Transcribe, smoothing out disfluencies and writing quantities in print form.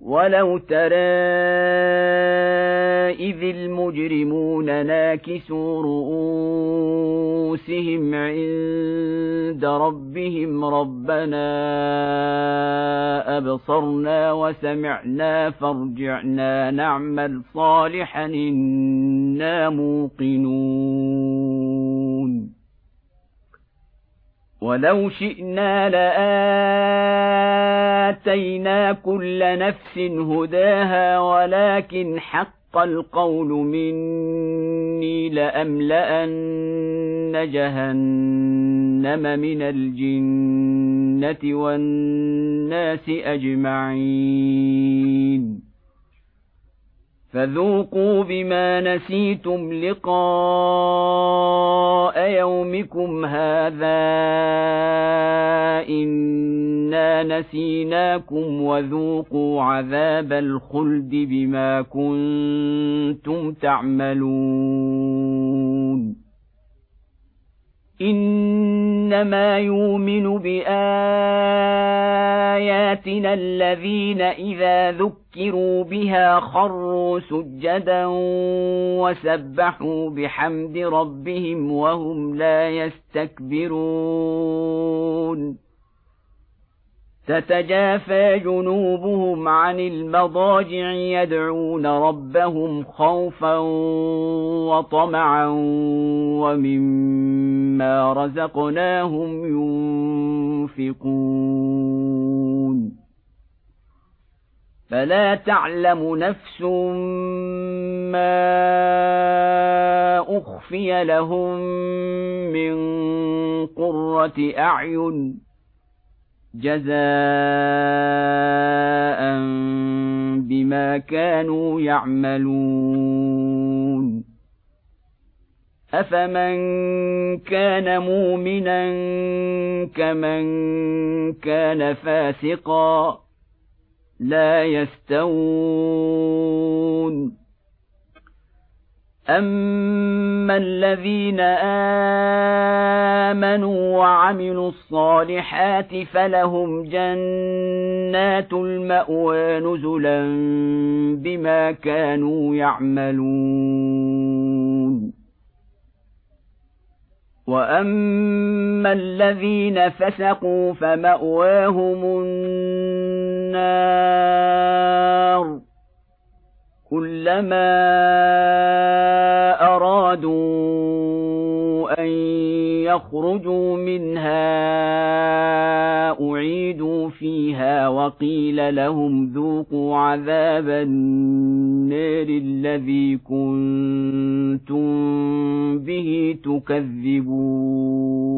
ولو ترى إذ المجرمون ناكسوا رؤوسهم عند ربهم ربنا أبصرنا وسمعنا فارجعنا نعمل صالحا إنا موقنون ولو شئنا لآتينا كل نفس هداها ولكن حق القول مني لأملأن جهنم من الجنة والناس أجمعين فذوقوا بما نسيتم لقاء يومكم هذا إنا نسيناكم وذوقوا عذاب الخلد بما كنتم تعملون إنما يؤمن بآياتنا الذين إذا ذكروا بها خروا سجدا وسبحوا بحمد ربهم وهم لا يستكبرون تتجافى جنوبهم عن المضاجع يدعون ربهم خوفا وطمعا ومما رزقناهم ينفقون فلا تعلم نفس ما أخفي لهم من قرة أعين جزاء بما كانوا يعملون أفمن كان مؤمنا كمن كان فاسقا لا يستوون أما الذين آمنوا وعملوا الصالحات فلهم جنات المأوى نزلا بما كانوا يعملون وأما الذين فسقوا فمأواهم النار كلما أرادوا أن يخرجوا منها أعيدوا فيها وقيل لهم ذوقوا عذاب النار الذي كنتم به تكذبون